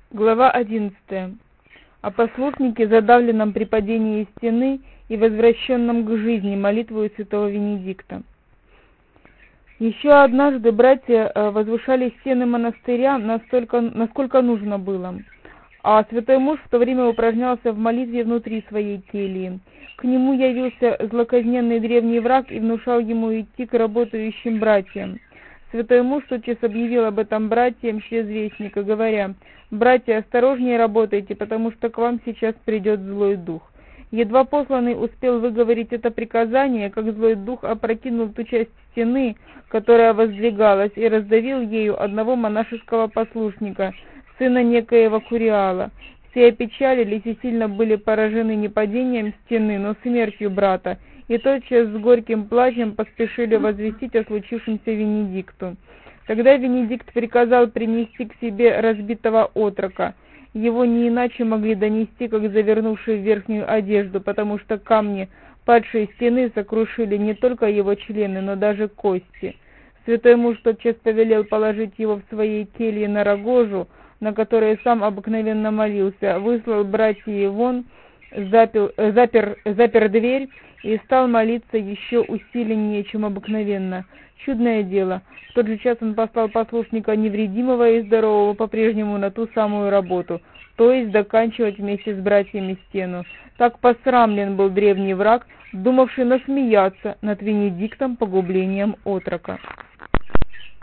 Глава 11. О послушнике, задавленном при падении стены и возвращенном к жизни, молитвою святого Венедикта. Еще однажды братья возвышали стены монастыря настолько, насколько нужно было, а святой муж в то время упражнялся в молитве внутри своей кельи. К нему явился злокозненный древний враг и внушал ему идти к работающим братьям. Святой муж тотчас объявил об этом братьям через вестника, говоря: «Братья, осторожнее работайте, потому что к вам сейчас придет злой дух». Едва посланный успел выговорить это приказание, как злой дух опрокинул ту часть стены, которая воздвигалась, и раздавил ею одного монашеского послушника, сына некоего Куриала. Все опечалились и сильно были поражены не падением стены, но смертью брата, и тотчас с горьким плачем поспешили возвестить о случившемся Венедикту. Тогда Венедикт приказал принести к себе разбитого отрока. Его не иначе могли донести, как завернувший в верхнюю одежду, потому что камни падшей стены сокрушили не только его члены, но даже кости. Святой муж тотчас повелел положить его в своей келье на рогожу, на которой сам обыкновенно молился, выслал братьев вон, запер дверь и стал молиться еще усиленнее, чем обыкновенно. Чудное дело, в тот же час он послал послушника невредимого и здорового по-прежнему на ту самую работу, то есть доканчивать вместе с братьями стену. Так посрамлен был древний враг, думавший насмеяться над Венедиктом погублением отрока.